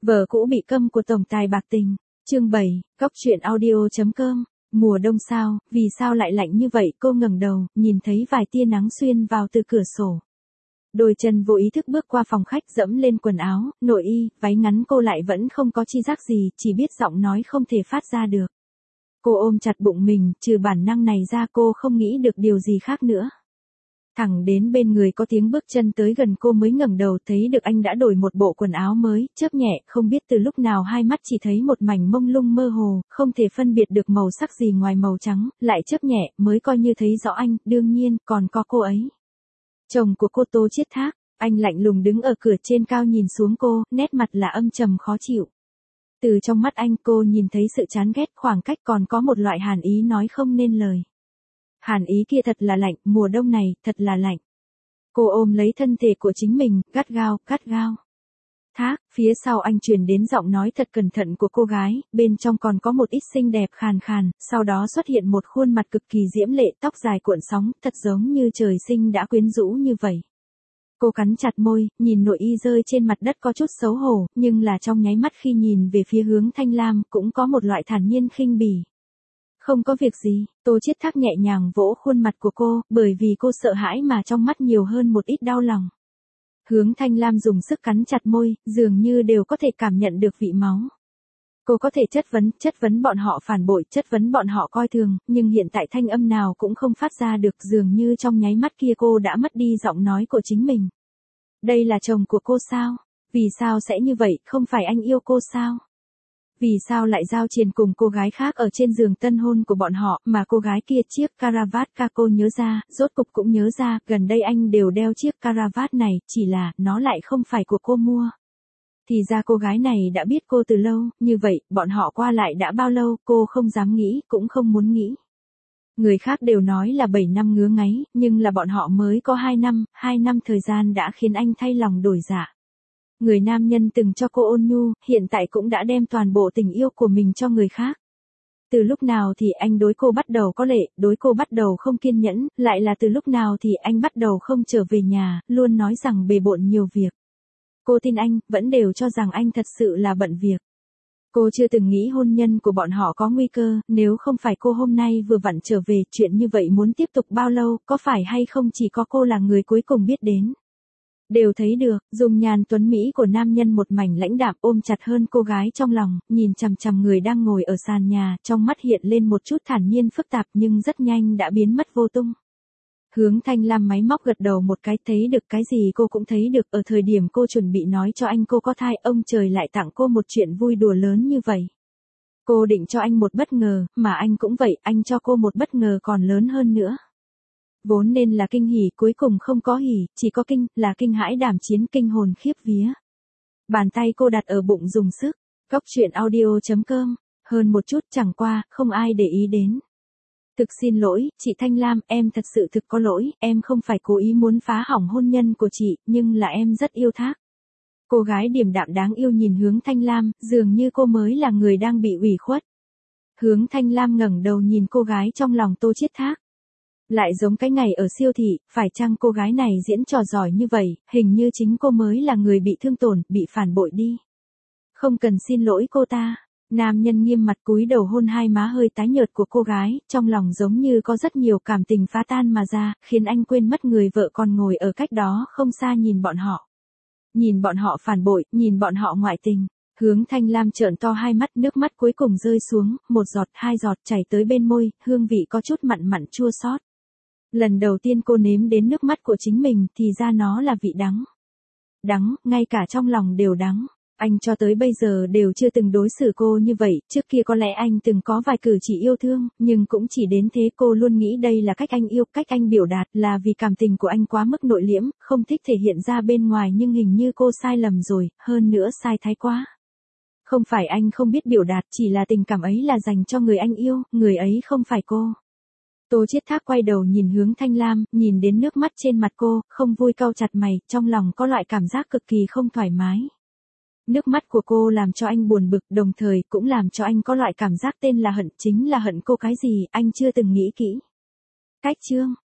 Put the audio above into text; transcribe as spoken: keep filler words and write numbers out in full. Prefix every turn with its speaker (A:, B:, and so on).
A: Vợ cũ bị câm của tổng tài bạc tình. Chương bảy, Cóc truyện audio.com. Mùa đông sao, vì sao lại lạnh như vậy? Cô ngẩng đầu, nhìn thấy vài tia nắng xuyên vào từ cửa sổ. Đôi chân vô ý thức bước qua phòng khách, dẫm lên quần áo, nội y, váy ngắn. Cô lại vẫn không có chi giác gì, chỉ biết giọng nói không thể phát ra được. Cô ôm chặt bụng mình, trừ bản năng này ra cô không nghĩ được điều gì khác nữa. Thẳng đến bên người có tiếng bước chân tới gần, cô mới ngẩng đầu, thấy được anh đã đổi một bộ quần áo mới, chớp nhẹ, không biết từ lúc nào hai mắt chỉ thấy một mảnh mông lung mơ hồ, không thể phân biệt được màu sắc gì ngoài màu trắng, lại chớp nhẹ, mới coi như thấy rõ anh, đương nhiên, còn có cô ấy. Chồng của cô, Tô Chiết Thác. Anh lạnh lùng đứng ở cửa trên cao nhìn xuống cô, nét mặt là âm trầm khó chịu. Từ trong mắt anh cô nhìn thấy sự chán ghét, khoảng cách, còn có một loại hàn ý nói không nên lời. Hàn ý kia thật là lạnh, mùa đông này, thật là lạnh. Cô ôm lấy thân thể của chính mình, gắt gao, gắt gao. Thác, phía sau anh truyền đến giọng nói thật cẩn thận của cô gái, bên trong còn có một ít xinh đẹp khàn khàn, sau đó xuất hiện một khuôn mặt cực kỳ diễm lệ, tóc dài cuộn sóng, thật giống như trời sinh đã quyến rũ như vậy. Cô cắn chặt môi, nhìn nội y rơi trên mặt đất có chút xấu hổ, nhưng là trong nháy mắt khi nhìn về phía hướng Thanh Lam, cũng có một loại thản nhiên khinh bỉ. Không có việc gì, Tô Chiết Thác nhẹ nhàng vỗ khuôn mặt của cô, bởi vì cô sợ hãi mà trong mắt nhiều hơn một ít đau lòng. Hướng Thanh Lam dùng sức cắn chặt môi, dường như đều có thể cảm nhận được vị máu. Cô có thể chất vấn, chất vấn bọn họ phản bội, chất vấn bọn họ coi thường, nhưng hiện tại thanh âm nào cũng không phát ra được, dường như trong nháy mắt kia cô đã mất đi giọng nói của chính mình. Đây là chồng của cô sao? Vì sao sẽ như vậy, không phải anh yêu cô sao? Vì sao lại giao triền cùng cô gái khác ở trên giường tân hôn của bọn họ, mà cô gái kia chiếc caravat ca cô nhớ ra, rốt cục cũng nhớ ra, gần đây anh đều đeo chiếc caravat này, chỉ là, nó lại không phải của cô mua. Thì ra cô gái này đã biết cô từ lâu, như vậy, bọn họ qua lại đã bao lâu, cô không dám nghĩ, cũng không muốn nghĩ. Người khác đều nói là bảy năm ngứa ngáy, nhưng là bọn họ mới có hai năm, hai năm thời gian đã khiến anh thay lòng đổi dạ. Người nam nhân từng cho cô ôn nhu, hiện tại cũng đã đem toàn bộ tình yêu của mình cho người khác. Từ lúc nào thì anh đối cô bắt đầu có lệ, đối cô bắt đầu không kiên nhẫn, lại là từ lúc nào thì anh bắt đầu không trở về nhà, luôn nói rằng bề bộn nhiều việc. Cô tin anh, vẫn đều cho rằng anh thật sự là bận việc. Cô chưa từng nghĩ hôn nhân của bọn họ có nguy cơ, nếu không phải cô hôm nay vừa vặn trở về, chuyện như vậy muốn tiếp tục bao lâu, có phải hay không chỉ có cô là người cuối cùng biết đến. Đều thấy được, dung nhan tuấn Mỹ của nam nhân một mảnh lãnh đạm, ôm chặt hơn cô gái trong lòng, nhìn chằm chằm người đang ngồi ở sàn nhà, trong mắt hiện lên một chút thản nhiên phức tạp nhưng rất nhanh đã biến mất vô tung. Hướng Thanh Lam máy móc gật đầu một cái, thấy được cái gì cô cũng thấy được, ở thời điểm cô chuẩn bị nói cho anh cô có thai, ông trời lại tặng cô một chuyện vui đùa lớn như vậy. Cô định cho anh một bất ngờ, mà anh cũng vậy, anh cho cô một bất ngờ còn lớn hơn nữa. Vốn nên là kinh hỉ, cuối cùng không có hỉ, chỉ có kinh, là kinh hãi đảm chiến, kinh hồn khiếp vía. Bàn tay cô đặt ở bụng dùng sức. Cóc truyện audio.com. Hơn một chút, chẳng qua, không ai để ý đến. Thực xin lỗi, chị Thanh Lam, em thật sự thực có lỗi, em không phải cố ý muốn phá hỏng hôn nhân của chị, nhưng là em rất yêu Thác. Cô gái điềm đạm đáng yêu nhìn Hướng Thanh Lam, dường như cô mới là người đang bị ủy khuất. Hướng Thanh Lam ngẩng đầu nhìn cô gái trong lòng Tô Chiết Thác. Lại giống cái ngày ở siêu thị, phải chăng cô gái này diễn trò giỏi như vậy, hình như chính cô mới là người bị thương tổn, bị phản bội đi. Không cần xin lỗi cô ta. Nam nhân nghiêm mặt cúi đầu hôn hai má hơi tái nhợt của cô gái, trong lòng giống như có rất nhiều cảm tình phá tan mà ra, khiến anh quên mất người vợ còn ngồi ở cách đó không xa nhìn bọn họ. Nhìn bọn họ phản bội, nhìn bọn họ ngoại tình. Hướng Thanh Lam trợn to hai mắt, nước mắt cuối cùng rơi xuống, một giọt, hai giọt chảy tới bên môi, hương vị có chút mặn mặn chua xót. Lần đầu tiên cô nếm đến nước mắt của chính mình thì ra nó là vị đắng. Đắng, ngay cả trong lòng đều đắng. Anh cho tới bây giờ đều chưa từng đối xử cô như vậy, trước kia có lẽ anh từng có vài cử chỉ yêu thương, nhưng cũng chỉ đến thế. Cô luôn nghĩ đây là cách anh yêu, cách anh biểu đạt, là vì cảm tình của anh quá mức nội liễm, không thích thể hiện ra bên ngoài, nhưng hình như cô sai lầm rồi, hơn nữa sai thái quá. Không phải anh không biết biểu đạt, chỉ là tình cảm ấy là dành cho người anh yêu, người ấy không phải cô. Tô Chiết Thác quay đầu nhìn Hướng Thanh Lam, nhìn đến nước mắt trên mặt cô, không vui cau chặt mày, trong lòng có loại cảm giác cực kỳ không thoải mái. Nước mắt của cô làm cho anh buồn bực, đồng thời cũng làm cho anh có loại cảm giác tên là hận, chính là hận cô cái gì, anh chưa từng nghĩ kỹ. Cách chương